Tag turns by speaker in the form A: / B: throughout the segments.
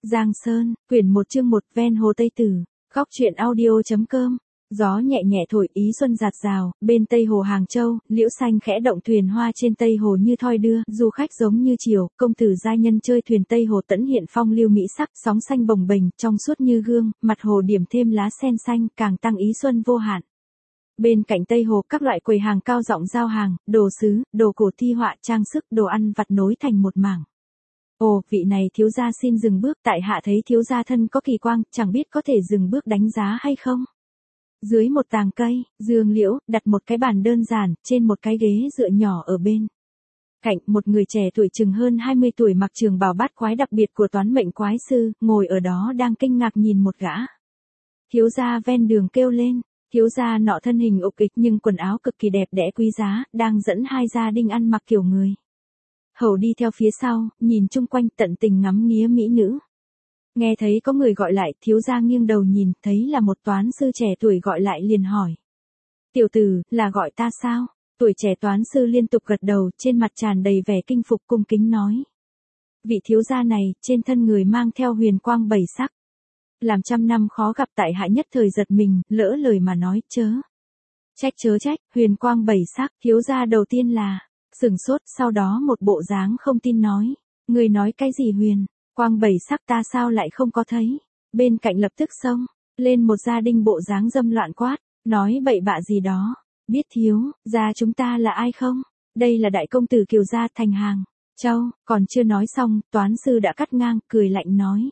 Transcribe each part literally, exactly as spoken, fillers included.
A: Giang Sơn, quyển một chương một ven hồ Tây Tử, góc truyện audio.com. Gió nhẹ nhẹ thổi ý xuân rạt rào, bên Tây hồ Hàng Châu, liễu xanh khẽ động thuyền hoa trên Tây hồ như thoi đưa, du khách giống như chiều, công tử giai nhân chơi thuyền Tây hồ tẫn hiện phong lưu mỹ sắc, sóng xanh bồng bềnh, trong suốt như gương, mặt hồ điểm thêm lá sen xanh, càng tăng ý xuân vô hạn. Bên cạnh Tây hồ, các loại quầy hàng cao rộng giao hàng, đồ sứ, đồ cổ thi họa, trang sức, đồ ăn vặt nối thành một mảng. Ồ, vị này thiếu gia xin dừng bước, tại hạ thấy thiếu gia thân có kỳ quang, chẳng biết có thể dừng bước đánh giá hay không? Dưới một tàng cây, Dương Liễu đặt một cái bàn đơn giản, trên một cái ghế dựa nhỏ ở bên cạnh, một người trẻ tuổi chừng hơn hai mươi tuổi mặc trường bào bát quái đặc biệt của toán mệnh quái sư, ngồi ở đó đang kinh ngạc nhìn một gã thiếu gia ven đường kêu lên. Thiếu gia nọ thân hình ục ịch nhưng quần áo cực kỳ đẹp đẽ quý giá, đang dẫn hai gia đình ăn mặc kiểu người hầu đi theo phía sau, nhìn chung quanh tận tình ngắm nghía mỹ nữ. Nghe thấy có người gọi lại, thiếu gia nghiêng đầu nhìn, thấy là một toán sư trẻ tuổi gọi lại liền hỏi. Tiểu tử, là gọi ta sao? Tuổi trẻ toán sư liên tục gật đầu, trên mặt tràn đầy vẻ kinh phục cung kính nói. Vị thiếu gia này, trên thân người mang theo huyền quang bảy sắc. Làm trăm năm khó gặp tại hạ nhất thời giật mình, lỡ lời mà nói, chớ. Trách chớ trách, huyền quang bảy sắc, thiếu gia đầu tiên là, sừng sốt, sau đó một bộ dáng không tin nói. Người nói cái gì huyền? Quang bảy sắc ta sao lại không có thấy? Bên cạnh lập tức xông lên một gia đình bộ dáng dâm loạn quát, nói bậy bạ gì đó. Biết thiếu gia chúng ta là ai không? Đây là đại công tử Kiều gia Thành Hàng Châu. Còn chưa nói xong, toán sư đã cắt ngang, cười lạnh nói.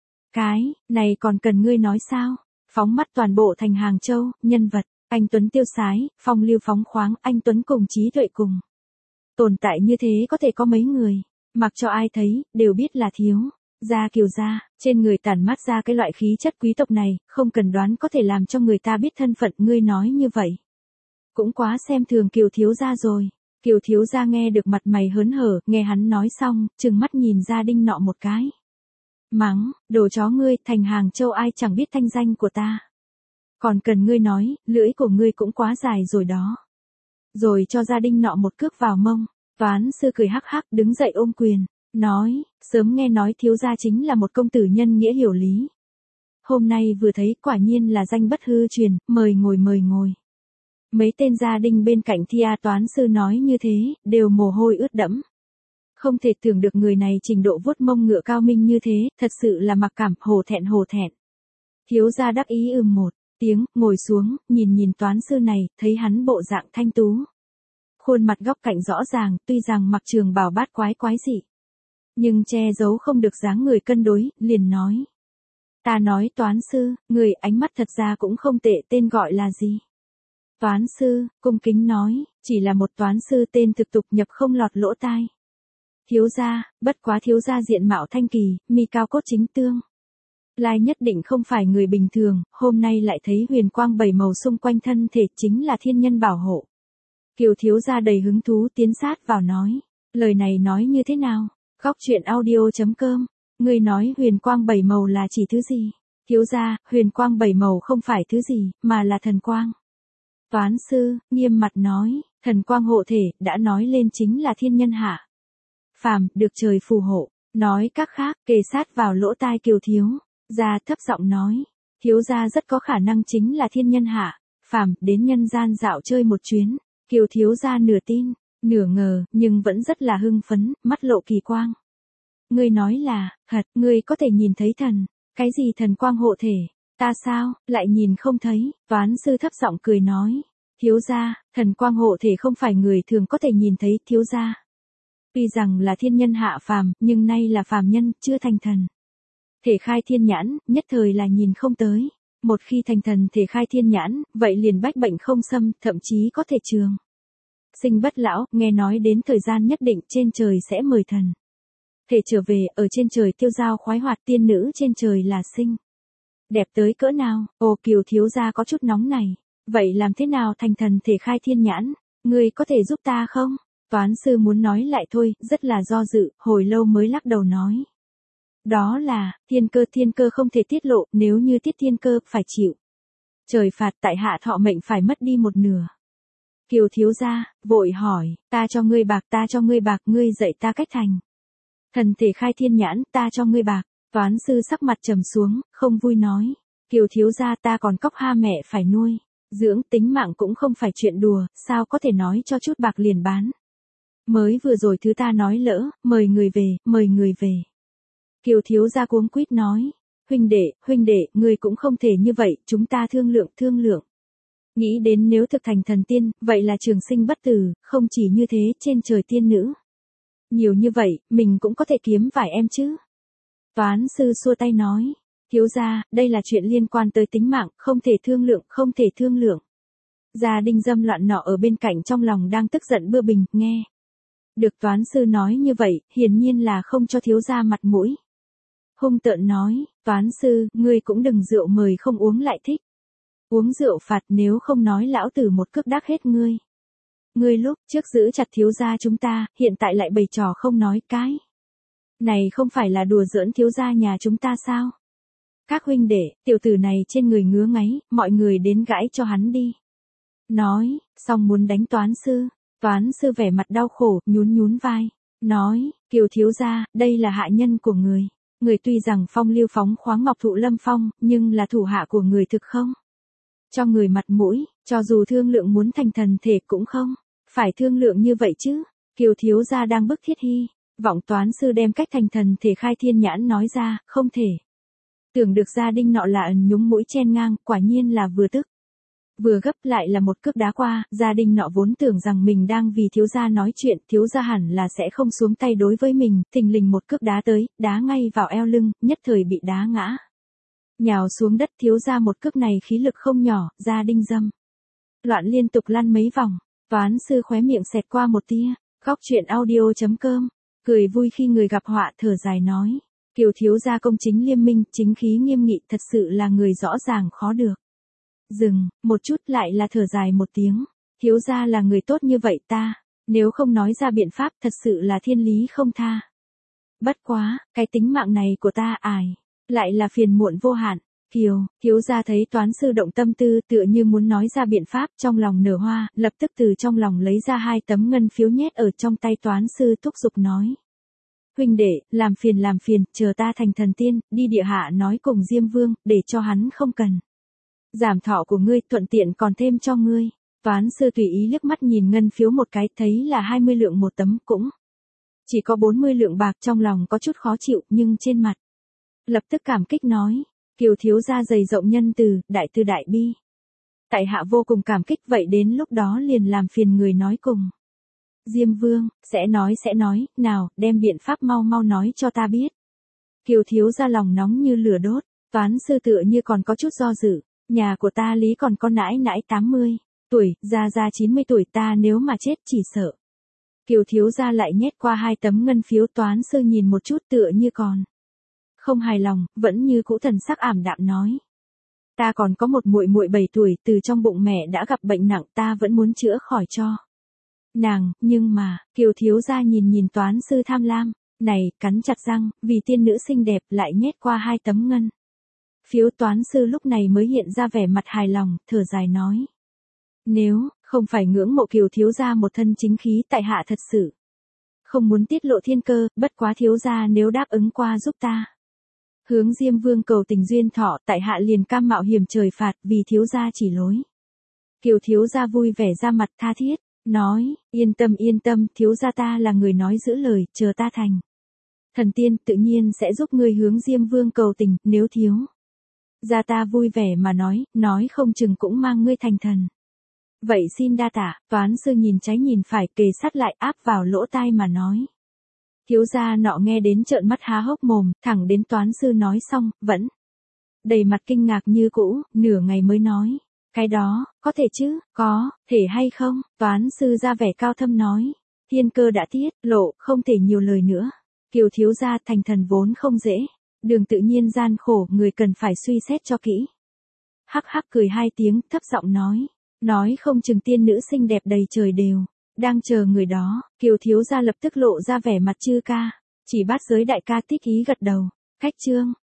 A: Cái này còn cần ngươi nói sao? Phóng mắt toàn bộ Thành Hàng Châu, nhân vật, anh Tuấn tiêu sái, phong lưu phóng khoáng, anh Tuấn cùng trí tuệ cùng. Tồn tại như thế có thể có mấy người, mặc cho ai thấy, đều biết là thiếu gia Kiều gia, trên người tản mát ra cái loại khí chất quý tộc này, không cần đoán có thể làm cho người ta biết thân phận. Ngươi nói như vậy cũng quá xem thường Kiều thiếu gia rồi. Kiều thiếu gia nghe được mặt mày hớn hở, nghe hắn nói xong, trừng mắt nhìn gia đình nọ một cái. Mắng, đồ chó ngươi, Thành Hàng Châu ai chẳng biết thanh danh của ta. Còn cần ngươi nói, lưỡi của ngươi cũng quá dài rồi đó. Rồi cho gia đình nọ một cước vào mông. Toán sư cười hắc hắc đứng dậy ôm quyền, nói, sớm nghe nói thiếu gia chính là một công tử nhân nghĩa hiểu lý. Hôm nay vừa thấy quả nhiên là danh bất hư truyền, mời ngồi mời ngồi. Mấy tên gia đình bên cạnh Thia toán sư nói như thế, đều mồ hôi ướt đẫm. Không thể tưởng được người này trình độ vuốt mông ngựa cao minh như thế, thật sự là mặc cảm, hổ thẹn hổ thẹn. Thiếu gia đắc ý ừm một tiếng, ngồi xuống, nhìn nhìn toán sư này, thấy hắn bộ dạng thanh tú. Khuôn mặt góc cạnh rõ ràng, tuy rằng mặc trường bào bát quái quái dị, nhưng che giấu không được dáng người cân đối, liền nói. Ta nói toán sư, người ánh mắt thật ra cũng không tệ, tên gọi là gì? Toán sư, cung kính nói, chỉ là một toán sư tên thực tục nhập không lọt lỗ tai. Thiếu gia, bất quá thiếu gia diện mạo thanh kỳ, mi cao cốt chính tương. Lai nhất định không phải người bình thường, hôm nay lại thấy huyền quang bảy màu xung quanh thân thể chính là thiên nhân bảo hộ. Kiều thiếu gia đầy hứng thú tiến sát vào nói, lời này nói như thế nào? Góc truyện audio.com, người nói huyền quang bảy màu là chỉ thứ gì? Thiếu gia, huyền quang bảy màu không phải thứ gì, mà là thần quang. Toán sư, nghiêm mặt nói, thần quang hộ thể, đã nói lên chính là thiên nhân hạ phàm, được trời phù hộ. Nói các khác, kề sát vào lỗ tai Kiều thiếu gia thấp giọng nói, thiếu gia rất có khả năng chính là thiên nhân hạ phàm, đến nhân gian dạo chơi một chuyến. Kiều thiếu gia nửa tin, nửa ngờ, nhưng vẫn rất là hưng phấn, mắt lộ kỳ quang. Ngươi nói là, thật, ngươi có thể nhìn thấy thần, cái gì thần quang hộ thể, ta sao, lại nhìn không thấy, toán sư thấp giọng cười nói. Thiếu gia, thần quang hộ thể không phải người thường có thể nhìn thấy, thiếu gia. Tuy rằng là thiên nhân hạ phàm, nhưng nay là phàm nhân, chưa thành thần. Thể khai thiên nhãn, nhất thời là nhìn không tới. Một khi thành thần thể khai thiên nhãn, vậy liền bách bệnh không xâm, thậm chí có thể trường sinh bất lão. Nghe nói đến thời gian nhất định trên trời sẽ mời thần thể trở về, ở trên trời tiêu dao khoái hoạt, tiên nữ trên trời là xinh đẹp tới cỡ nào. Ồ, Kiều thiếu gia có chút nóng này, vậy làm thế nào thành thần thể khai thiên nhãn, ngươi có thể giúp ta không? Toán sư muốn nói lại thôi, rất là do dự, hồi lâu mới lắc đầu nói. Đó là, thiên cơ thiên cơ không thể tiết lộ, nếu như tiết thiên cơ, phải chịu trời phạt, tại hạ thọ mệnh phải mất đi một nửa. Kiều thiếu gia, vội hỏi, ta cho ngươi bạc, ta cho ngươi bạc, ngươi dạy ta cách thành thần thể khai thiên nhãn, ta cho ngươi bạc. Toán sư sắc mặt trầm xuống, không vui nói. Kiều thiếu gia ta còn cóc ha mẹ phải nuôi. Dưỡng tính mạng cũng không phải chuyện đùa, sao có thể nói cho chút bạc liền bán. Mới vừa rồi thứ ta nói lỡ, mời người về, mời người về. Kiều thiếu gia cuống quýt nói. Huynh đệ, huynh đệ, người cũng không thể như vậy, chúng ta thương lượng, thương lượng. Nghĩ đến nếu thực thành thần tiên, vậy là trường sinh bất tử, không chỉ như thế trên trời tiên nữ. Nhiều như vậy, mình cũng có thể kiếm vài em chứ. Toán sư xua tay nói. Thiếu gia, đây là chuyện liên quan tới tính mạng, không thể thương lượng, không thể thương lượng. Gia Đinh Dâm loạn nọ ở bên cạnh trong lòng đang tức giận bưa bình, nghe. Được toán sư nói như vậy, hiển nhiên là không cho thiếu gia mặt mũi. Hung tợn nói, toán sư, ngươi cũng đừng rượu mời không uống lại thích. Uống rượu phạt nếu không nói lão tử một cước đắc hết ngươi. Ngươi lúc trước giữ chặt thiếu gia chúng ta, hiện tại lại bày trò không nói cái. Này không phải là đùa giỡn thiếu gia nhà chúng ta sao? Các huynh đệ, tiểu tử này trên người ngứa ngáy, mọi người đến gãi cho hắn đi. Nói, xong muốn đánh toán sư. Toán sư vẻ mặt đau khổ, nhún nhún vai. Nói, Kiều thiếu gia, đây là hạ nhân của người. Người tuy rằng phong lưu phóng khoáng ngọc thụ lâm phong, nhưng là thủ hạ của người thực không? Cho người mặt mũi, cho dù thương lượng muốn thành thần thể cũng không. Phải thương lượng như vậy chứ. Kiều thiếu gia đang bức thiết hy. Vọng toán sư đem cách thành thần thể khai thiên nhãn nói ra, không thể. Tưởng được gia đinh nọ là ẩn nhúng mũi chen ngang, quả nhiên là vừa tức. Vừa gấp lại là một cước đá qua, gia đình nọ vốn tưởng rằng mình đang vì thiếu gia nói chuyện, thiếu gia hẳn là sẽ không xuống tay đối với mình, thình lình một cước đá tới, đá ngay vào eo lưng, nhất thời bị đá ngã. Nhào xuống đất thiếu gia một cước này khí lực không nhỏ, gia đinh dâm. Loạn liên tục lăn mấy vòng, toán sư khóe miệng xẹt qua một tia, góc chuyện audio chấm com, cười vui khi người gặp họa thở dài nói. Kiều thiếu gia công chính liêm minh, chính khí nghiêm nghị thật sự là người rõ ràng khó được. Dừng, một chút lại là thở dài một tiếng. Thiếu gia là người tốt như vậy ta, nếu không nói ra biện pháp thật sự là thiên lý không tha. Bất quá, cái tính mạng này của ta ải, lại là phiền muộn vô hạn. Kiều, thiếu gia thấy toán sư động tâm tư tựa như muốn nói ra biện pháp trong lòng nở hoa, lập tức từ trong lòng lấy ra hai tấm ngân phiếu nhét ở trong tay toán sư thúc giục nói. Huynh đệ, làm phiền làm phiền, chờ ta thành thần tiên, đi địa hạ nói cùng Diêm Vương, để cho hắn không cần. Giảm thọ của ngươi, thuận tiện còn thêm cho ngươi. Toán sư tùy ý liếc mắt nhìn ngân phiếu một cái, thấy là hai mươi lượng một tấm cũng. Chỉ có bốn mươi lượng bạc, trong lòng có chút khó chịu, nhưng trên mặt. Lập tức cảm kích nói, Kiều thiếu gia dày rộng nhân từ, đại từ đại bi. Tại hạ vô cùng cảm kích, vậy đến lúc đó liền làm phiền người nói cùng. Diêm Vương, sẽ nói sẽ nói, nào, đem biện pháp mau mau nói cho ta biết. Kiều thiếu gia lòng nóng như lửa đốt, toán sư tựa như còn có chút do dự, nhà của ta lý còn có nãi nãi tám mươi tuổi, gia gia chín mươi tuổi, ta nếu mà chết chỉ sợ. Kiều thiếu gia lại nhét qua hai tấm ngân phiếu, toán sư nhìn một chút tựa như còn không hài lòng, vẫn như cũ thần sắc ảm đạm nói. Ta còn có một muội muội bảy tuổi, từ trong bụng mẹ đã gặp bệnh nặng, ta vẫn muốn chữa khỏi cho nàng, nhưng mà, Kiều thiếu gia nhìn nhìn toán sư tham lam, này, cắn chặt răng, vì tiên nữ xinh đẹp lại nhét qua hai tấm ngân phiếu. Toán sư lúc này mới hiện ra vẻ mặt hài lòng, thở dài nói. Nếu, không phải ngưỡng mộ Kiều thiếu gia một thân chính khí, tại hạ thật sự không muốn tiết lộ thiên cơ, bất quá thiếu gia nếu đáp ứng qua giúp ta. Hướng Diêm Vương cầu tình duyên thọ, tại hạ liền cam mạo hiểm trời phạt, vì thiếu gia chỉ lối. Kiều thiếu gia vui vẻ ra mặt tha thiết. Nói, yên tâm yên tâm, thiếu gia ta là người nói giữ lời, chờ ta thành thần tiên tự nhiên sẽ giúp ngươi hướng Diêm Vương cầu tình, nếu thiếu gia ta vui vẻ mà nói, nói không chừng cũng mang ngươi thành thần. Vậy xin đa tạ, toán sư nhìn trái nhìn phải, kề sát lại áp vào lỗ tai mà nói. Thiếu gia nọ nghe đến trợn mắt há hốc mồm, thẳng đến toán sư nói xong, vẫn đầy mặt kinh ngạc như cũ, nửa ngày mới nói. Cái đó, có thể chứ, có, thể hay không, toán sư ra vẻ cao thâm nói. Thiên cơ đã tiết, lộ, không thể nhiều lời nữa. Kiều thiếu gia thành thần vốn không dễ. Đường tự nhiên gian khổ, người cần phải suy xét cho kỹ. Hắc hắc cười hai tiếng, thấp giọng nói. Nói không chừng tiên nữ xinh đẹp đầy trời đều đang chờ người đó. Kiều thiếu gia lập tức lộ ra vẻ mặt chư ca. Chỉ bát giới đại ca thích ý gật đầu. Cách chương.